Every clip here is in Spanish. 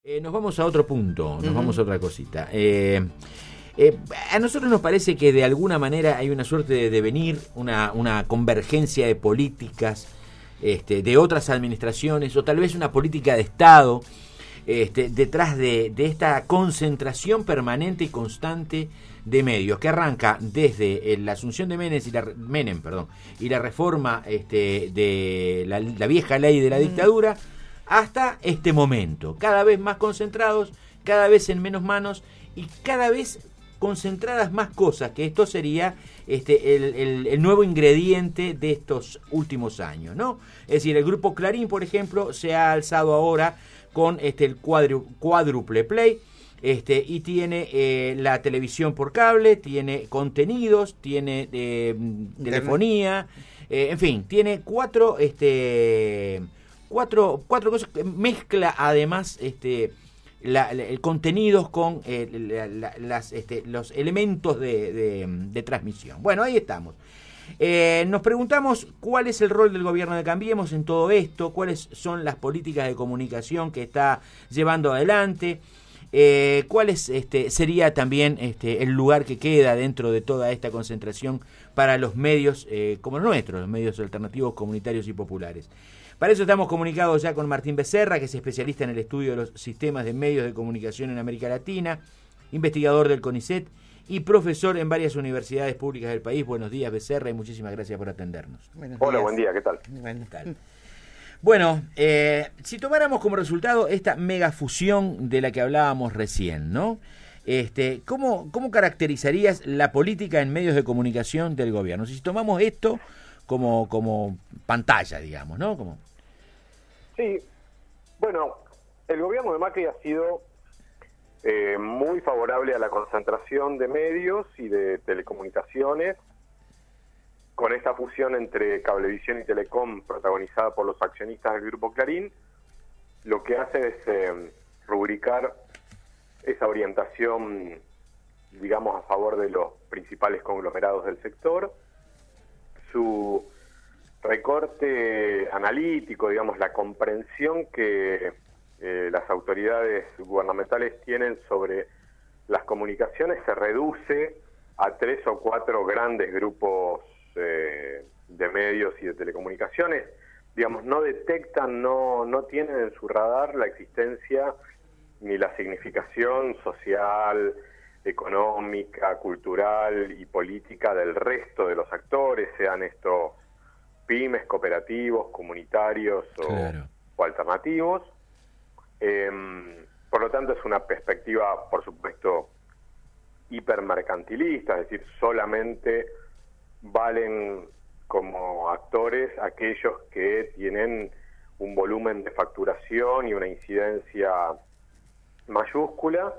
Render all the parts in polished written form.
Nos vamos a otro punto, nos vamos a otra cosita. A nosotros nos parece que de alguna manera hay una suerte de devenir, una convergencia de políticas de otras administraciones, o tal vez una política de Estado detrás de esta concentración permanente y constante de medios, que arranca desde la asunción de Menem y la reforma de la vieja ley de la dictadura, hasta este momento, cada vez más concentrados, cada vez en menos manos y cada vez concentradas más cosas, que esto sería el nuevo ingrediente de estos últimos años, ¿no? Es decir, el grupo Clarín, por ejemplo, se ha alzado ahora con el cuádruple play, y tiene la televisión por cable, tiene contenidos, tiene telefonía, en fin, tiene cuatro cosas, mezcla además el contenidos con los elementos de transmisión. Bueno, ahí estamos. Nos preguntamos cuál es el rol del gobierno de Cambiemos en todo esto, cuáles son las políticas de comunicación que está llevando adelante, cuál sería también el lugar que queda dentro de toda esta concentración para los medios como los nuestros, los medios alternativos, comunitarios y populares. Para eso estamos comunicados ya con Martín Becerra, que es especialista en el estudio de los sistemas de medios de comunicación en América Latina, investigador del CONICET y profesor en varias universidades públicas del país. Buenos días, Becerra, y muchísimas gracias por atendernos. Hola, buen día, ¿qué tal? ¿Qué tal? Bueno, si tomáramos como resultado esta megafusión de la que hablábamos recién, ¿no? ¿Cómo caracterizarías la política en medios de comunicación del gobierno? Si tomamos esto como pantalla, digamos, ¿no? Sí, bueno, el gobierno de Macri ha sido muy favorable a la concentración de medios y de telecomunicaciones, con esta fusión entre Cablevisión y Telecom protagonizada por los accionistas del Grupo Clarín. Lo que hace es rubricar esa orientación, digamos, a favor de los principales conglomerados del sector. Su recorte analítico, digamos, la comprensión que las autoridades gubernamentales tienen sobre las comunicaciones se reduce a 3 o 4 grandes grupos de medios y de telecomunicaciones. Digamos, no detectan, no tienen en su radar la existencia ni la significación social, económica, cultural y política del resto de los actores, sean estos pymes, cooperativos, comunitarios o alternativos. Por lo tanto, es una perspectiva, por supuesto, hipermercantilista, es decir, solamente valen como actores aquellos que tienen un volumen de facturación y una incidencia mayúscula.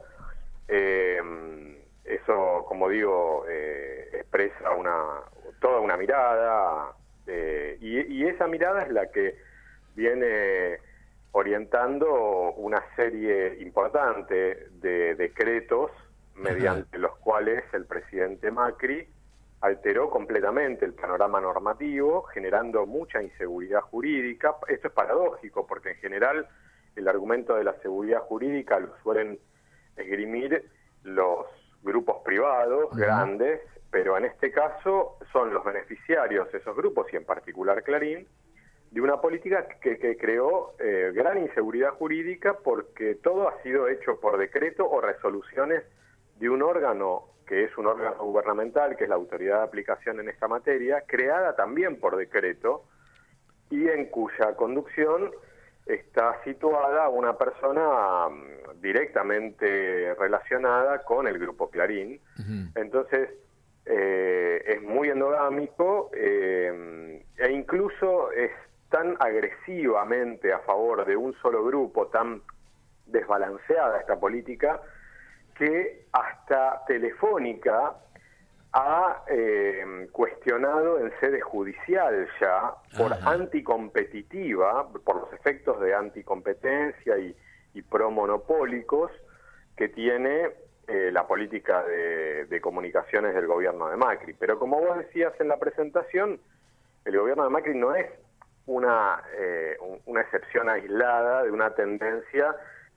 Eso, como digo, expresa toda una mirada, y esa mirada es la que viene orientando una serie importante de decretos mediante los cuales el presidente Macri alteró completamente el panorama normativo, generando mucha inseguridad jurídica. Esto es paradójico, porque en general el argumento de la seguridad jurídica lo suelen esgrimir los grupos privados grandes, pero en este caso son los beneficiarios, esos grupos, y en particular Clarín, de una política que creó gran inseguridad jurídica, porque todo ha sido hecho por decreto o resoluciones de un órgano que es un órgano gubernamental, que es la autoridad de aplicación en esta materia, creada también por decreto, y en cuya conducción está situada una persona directamente relacionada con el Grupo Clarín. Entonces, es muy endogámico, e incluso es tan agresivamente a favor de un solo grupo, tan desbalanceada esta política, que hasta Telefónica ha cuestionado en sede judicial ya por anticompetitiva, por los efectos de anticompetencia y promonopólicos que tiene la política de comunicaciones del gobierno de Macri. Pero como vos decías en la presentación, el gobierno de Macri no es una excepción aislada de una tendencia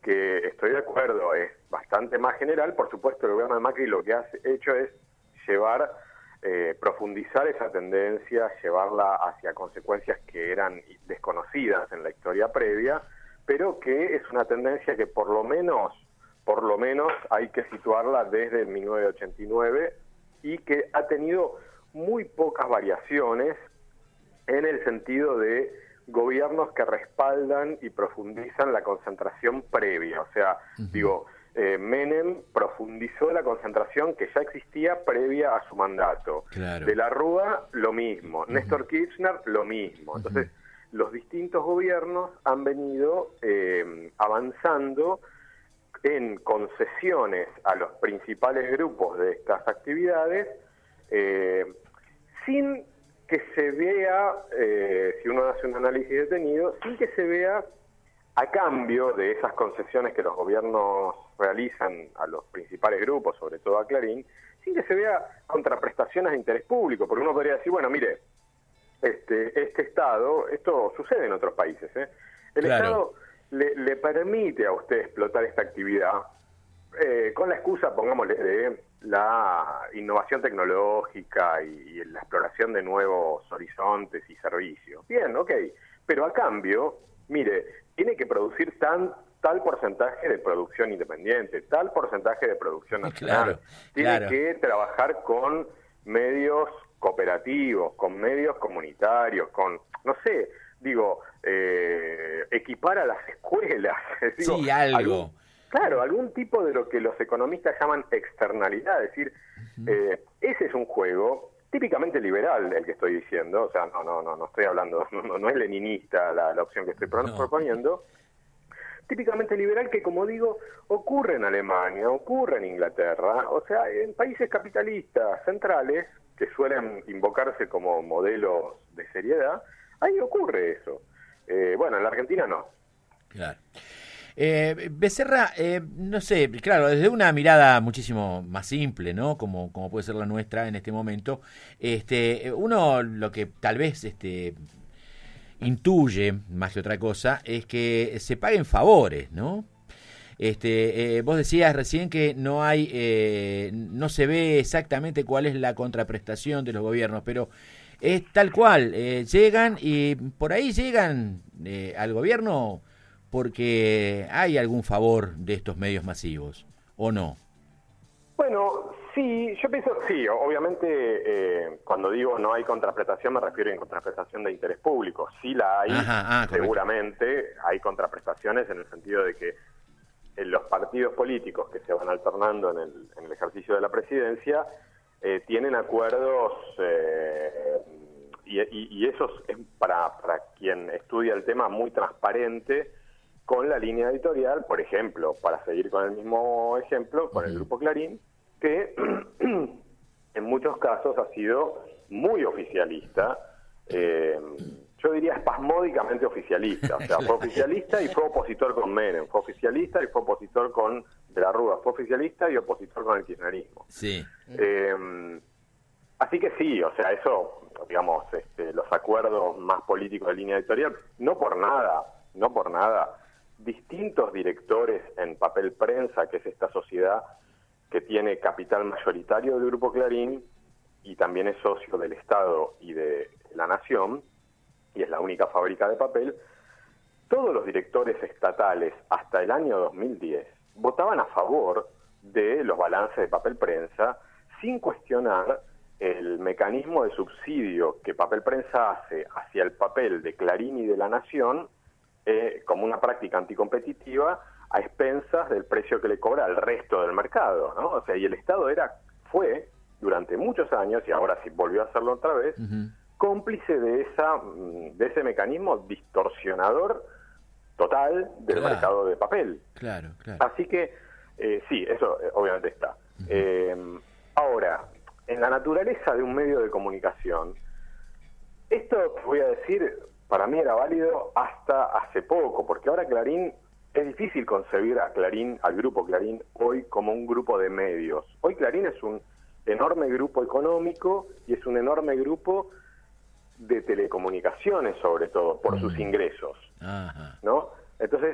que estoy de acuerdo, es bastante más general. Por supuesto, el gobierno de Macri lo que ha hecho es profundizar esa tendencia, llevarla hacia consecuencias que eran desconocidas en la historia previa, pero que es una tendencia que por lo menos hay que situarla desde 1989 y que ha tenido muy pocas variaciones en el sentido de gobiernos que respaldan y profundizan la concentración previa. O sea, Menem profundizó la concentración que ya existía previa a su mandato. Claro. De la Rúa, lo mismo. Néstor Kirchner, lo mismo. Entonces, los distintos gobiernos han venido avanzando en concesiones a los principales grupos de estas actividades, sin que se vea, si uno hace un análisis detenido, sin que se vea a cambio de esas concesiones que los gobiernos realizan a los principales grupos, sobre todo a Clarín, sin que se vea contraprestaciones de interés público, porque uno podría decir, bueno, mire, este Estado, esto sucede en otros países, el Estado le permite a usted explotar esta actividad con la excusa, pongámosle, de la innovación tecnológica y la exploración de nuevos horizontes y servicios. Bien, ok, pero a cambio, mire, tiene que producir tal porcentaje de producción independiente, tal porcentaje de producción nacional. Tiene que trabajar con medios cooperativos, con medios comunitarios, con, no sé, equipar a las escuelas. Sí, algo. Algún tipo de lo que los economistas llaman externalidad, es decir, ese es un juego típicamente liberal el que estoy diciendo, o sea, no estoy hablando, no es leninista la opción que estoy proponiendo, típicamente liberal que, como digo, ocurre en Alemania, ocurre en Inglaterra, o sea, en países capitalistas centrales, que suelen invocarse como modelos de seriedad, ahí ocurre eso. Bueno, en la Argentina no. Claro. Becerra, no sé, claro, desde una mirada muchísimo más simple, ¿no? Como puede ser la nuestra en este momento, uno lo que tal vez intuye, más que otra cosa, es que se paguen favores, ¿no? Vos decías recién que no se ve exactamente cuál es la contraprestación de los gobiernos, pero es tal cual, llegan y por ahí llegan al gobierno porque hay algún favor de estos medios masivos, ¿o no? Bueno, sí, yo pienso, sí, obviamente cuando digo no hay contraprestación me refiero a contraprestación de interés público. Sí la hay, seguramente hay contraprestaciones en el sentido de que los partidos políticos que se van alternando en el ejercicio de la presidencia tienen acuerdos y eso es para quien estudia el tema muy transparente con la línea editorial, por ejemplo, para seguir con el mismo ejemplo, con el Grupo Clarín, que en muchos casos ha sido muy oficialista, yo diría espasmódicamente oficialista, o sea, fue oficialista y fue opositor con Menem, fue oficialista y fue opositor con De la Rúa, fue oficialista y opositor con el kirchnerismo. Sí. Así que sí, o sea, eso, digamos, los acuerdos más políticos de línea editorial, no por nada, distintos directores en Papel Prensa, que es esta sociedad que tiene capital mayoritario del Grupo Clarín y también es socio del Estado y de la Nación, y es la única fábrica de papel, todos los directores estatales hasta el año 2010 votaban a favor de los balances de Papel Prensa sin cuestionar el mecanismo de subsidio que Papel Prensa hace hacia el papel de Clarín y de la Nación como una práctica anticompetitiva a expensas del precio que le cobra al resto del mercado, ¿no? O sea, y el Estado fue durante muchos años, y ahora sí volvió a hacerlo otra vez, cómplice de ese mecanismo distorsionador total del mercado de papel. Claro. Así que, sí, eso obviamente está. Ahora, en la naturaleza de un medio de comunicación, esto, voy a decir, para mí era válido hasta hace poco, porque ahora Clarín, es difícil concebir al Grupo Clarín hoy como un grupo de medios. Hoy Clarín es un enorme grupo económico y es un enorme grupo de telecomunicaciones, sobre todo, por sus ingresos, ¿no? Entonces,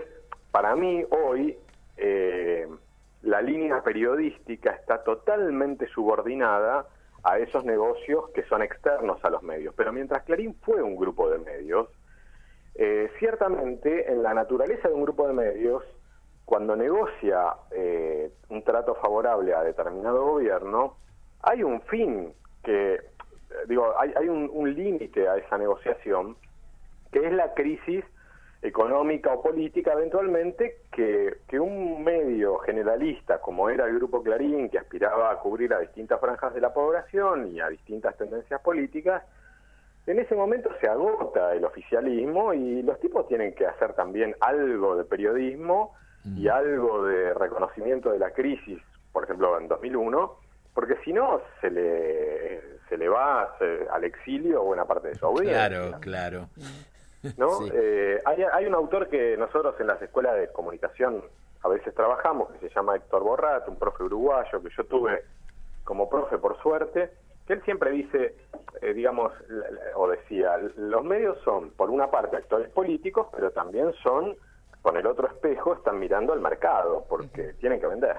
para mí hoy la línea periodística está totalmente subordinada a esos negocios que son externos a los medios. Pero mientras Clarín fue un grupo de medios, ciertamente en la naturaleza de un grupo de medios, cuando negocia un trato favorable a determinado gobierno, hay un fin que, hay un límite a esa negociación, que es la crisis económica o política eventualmente que un medio generalista como era el Grupo Clarín, que aspiraba a cubrir a distintas franjas de la población y a distintas tendencias políticas, en ese momento se agota el oficialismo y los tipos tienen que hacer también algo de periodismo y algo de reconocimiento de la crisis, por ejemplo en 2001, porque si no se le va al exilio buena parte de su audiencia. Claro. ¿No? Sí. Hay un autor que nosotros en las escuelas de comunicación a veces trabajamos, que se llama Héctor Borrat, un profe uruguayo que yo tuve como profe por suerte, que él siempre dice, o decía, los medios son por una parte actores políticos, pero también son, con el otro espejo, están mirando al mercado, porque tienen que vender.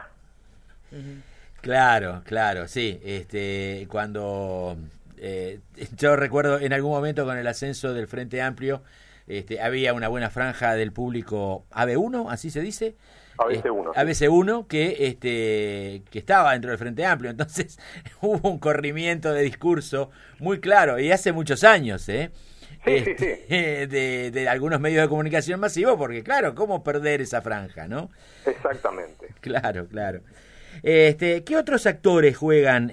Claro, sí. Cuando yo recuerdo en algún momento con el ascenso del Frente Amplio, había una buena franja del público AB1, así se dice. ABC1. ABC1 que estaba dentro del Frente Amplio, entonces hubo un corrimiento de discurso muy claro, y hace muchos años, Sí. de algunos medios de comunicación masivos, porque claro, ¿cómo perder esa franja, no? Exactamente. Claro. ¿Qué otros actores juegan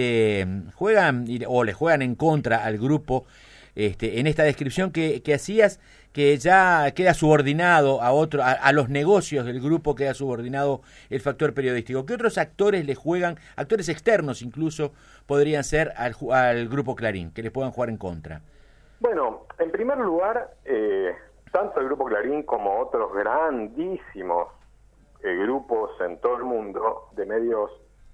o le juegan en contra al grupo en esta descripción que hacías, que ya queda subordinado a los negocios del grupo, queda subordinado el factor periodístico? ¿Qué otros actores le juegan, actores externos incluso, podrían ser al grupo Clarín, que les puedan jugar en contra? Bueno, en primer lugar, tanto el Grupo Clarín como otros grandísimos grupos en todo el mundo de medios,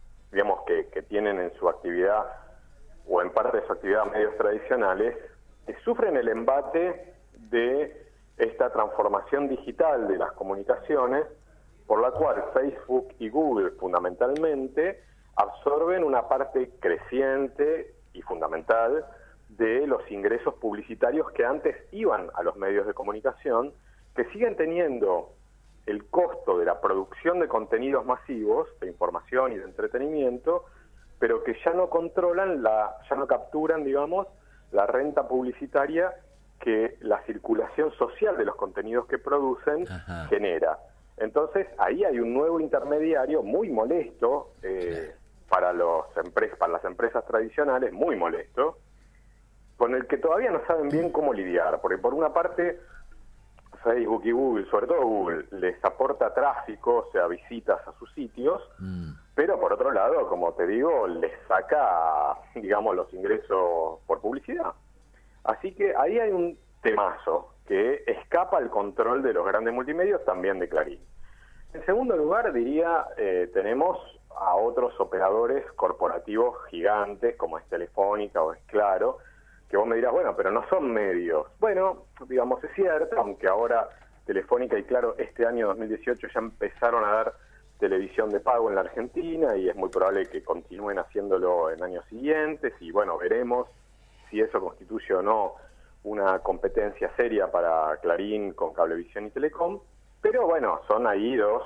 que tienen en su actividad o en parte de su actividad medios tradicionales, sufren el embate de esta transformación digital de las comunicaciones, por la cual Facebook y Google fundamentalmente absorben una parte creciente y fundamental de los ingresos publicitarios que antes iban a los medios de comunicación, que siguen teniendo el costo de la producción de contenidos masivos, de información y de entretenimiento, pero que ya no controlan, ya no capturan, la renta publicitaria que la circulación social de los contenidos que producen genera. Entonces, ahí hay un nuevo intermediario muy molesto para las empresas tradicionales, muy molesto, con el que todavía no saben bien cómo lidiar, porque por una parte Facebook y Google, sobre todo Google, les aporta tráfico, o sea, visitas a sus sitios, pero por otro lado, como te digo, les saca, los ingresos por publicidad. Así que ahí hay un temazo que escapa al control de los grandes multimedios, también de Clarín. En segundo lugar, tenemos a otros operadores corporativos gigantes, como es Telefónica o es Claro, que vos me dirás, bueno, pero no son medios. Bueno, es cierto, aunque ahora Telefónica y Claro este año 2018 ya empezaron a dar televisión de pago en la Argentina y es muy probable que continúen haciéndolo en años siguientes y bueno, veremos si eso constituye o no una competencia seria para Clarín con Cablevisión y Telecom, pero bueno, son ahí dos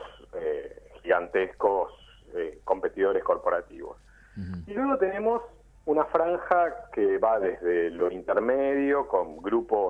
gigantescos competidores corporativos. Y luego tenemos una franja que va desde lo intermedio, con grupos,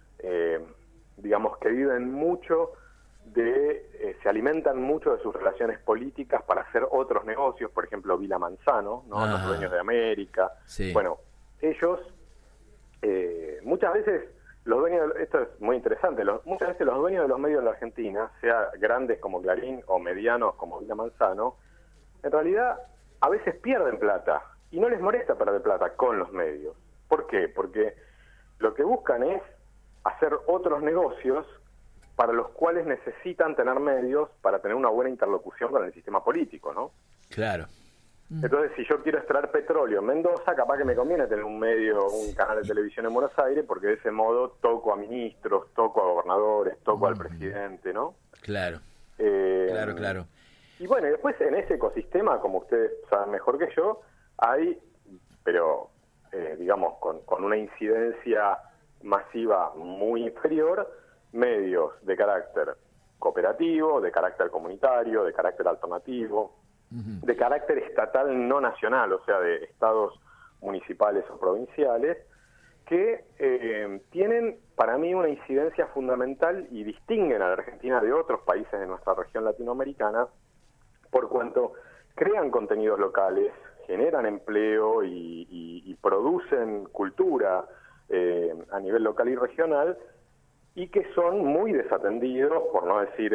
que viven mucho se alimentan mucho de sus relaciones políticas para hacer otros negocios, por ejemplo, Vila Manzano, ¿no? Los dueños de América. Sí. Bueno, ellos, muchas veces, esto es muy interesante, muchas veces los dueños de los medios en la Argentina, sea grandes como Clarín o medianos como Vila Manzano, en realidad a veces pierden plata. Y no les molesta perder plata con los medios. ¿Por qué? Porque lo que buscan es hacer otros negocios para los cuales necesitan tener medios para tener una buena interlocución con el sistema político, ¿no? Claro. Entonces, si yo quiero extraer petróleo en Mendoza, capaz que me conviene tener un canal de televisión en Buenos Aires, porque de ese modo toco a ministros, toco a gobernadores, toco al presidente, ¿no? Claro, claro. Y bueno, y después en ese ecosistema, como ustedes saben mejor que yo, hay, pero digamos, con una incidencia masiva muy inferior, medios de carácter cooperativo, de carácter comunitario, de carácter alternativo, de carácter estatal no nacional, o sea, de estados municipales o provinciales, que tienen para mí una incidencia fundamental y distinguen a la Argentina de otros países de nuestra región latinoamericana, por cuanto crean contenidos locales, generan empleo y producen cultura a nivel local y regional, y que son muy desatendidos, por no decir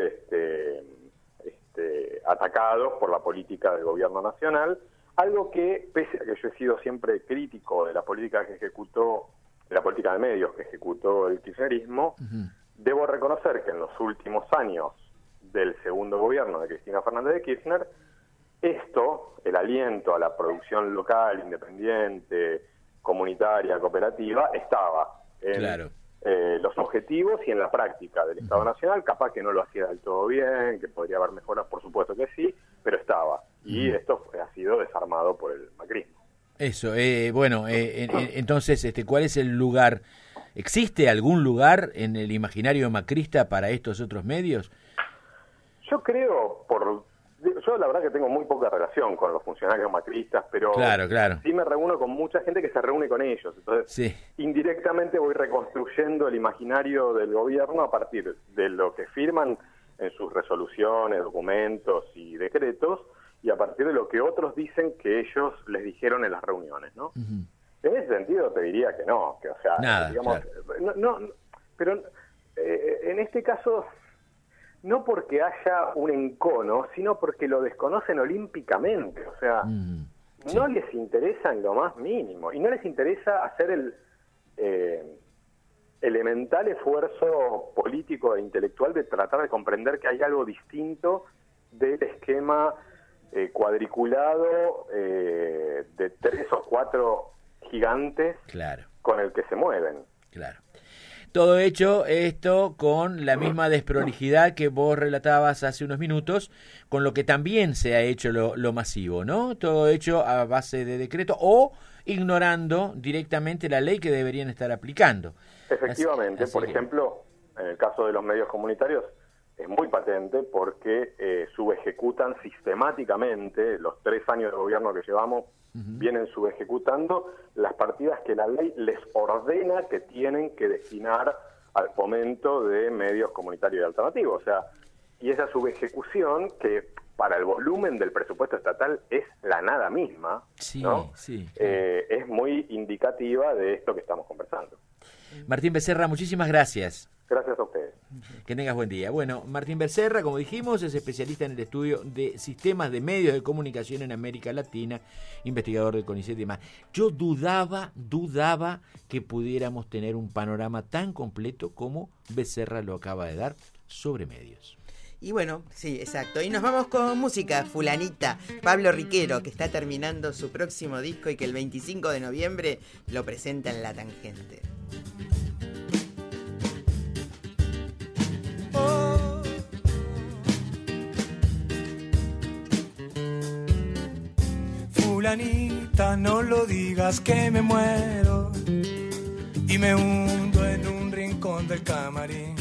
atacados por la política del gobierno nacional, algo que, pese a que yo he sido siempre crítico de la política que ejecutó, de la política de medios que ejecutó el kirchnerismo, debo reconocer que en los últimos años del segundo gobierno de Cristina Fernández de Kirchner, el aliento a la producción local, independiente, comunitaria, cooperativa, estaba en los objetivos y en la práctica del Estado Nacional. Capaz que no lo hacía del todo bien, que podría haber mejoras, por supuesto que sí, pero estaba. Y esto ha sido desarmado por el macrismo. Eso, entonces, ¿cuál es el lugar? ¿Existe algún lugar en el imaginario macrista para estos otros medios? Yo creo, yo la verdad que tengo muy poca relación con los funcionarios macristas, pero claro. Sí me reúno con mucha gente que se reúne con ellos. Entonces, indirectamente voy reconstruyendo el imaginario del gobierno a partir de lo que firman en sus resoluciones, documentos y decretos, y a partir de lo que otros dicen que ellos les dijeron en las reuniones, ¿no? En ese sentido te diría que no, que o sea, nada, digamos, no, pero en este caso no porque haya un encono, sino porque lo desconocen olímpicamente, o sea, no les interesa en lo más mínimo, y no les interesa hacer el elemental esfuerzo político e intelectual de tratar de comprender que hay algo distinto del esquema cuadriculado de 3 o 4 gigantes con el que se mueven. Claro. Todo hecho esto con la misma desprolijidad que vos relatabas hace unos minutos, con lo que también se ha hecho lo masivo, ¿no? Todo hecho a base de decreto o ignorando directamente la ley que deberían estar aplicando. Efectivamente, por ejemplo, en el caso de los medios comunitarios es muy patente porque subejecutan sistemáticamente, los 3 años de gobierno que llevamos, vienen subejecutando las partidas que la ley les ordena que tienen que destinar al fomento de medios comunitarios y alternativos. O sea, y esa subejecución, que para el volumen del presupuesto estatal es la nada misma, ¿no? Es muy indicativa de esto que estamos conversando. Martín Becerra, muchísimas gracias. Gracias a ustedes. Que tengas buen día. Bueno, Martín Becerra, como dijimos, es especialista en el estudio de sistemas de medios de comunicación en América Latina, investigador del CONICET y demás. Yo dudaba que pudiéramos tener un panorama tan completo como Becerra lo acaba de dar sobre medios. Y bueno, sí, exacto. Y nos vamos con música, fulanita. Pablo Riquero, que está terminando su próximo disco y que el 25 de noviembre lo presenta en La Tangente. Fulanita, no lo digas que me muero y me hundo en un rincón del camarín.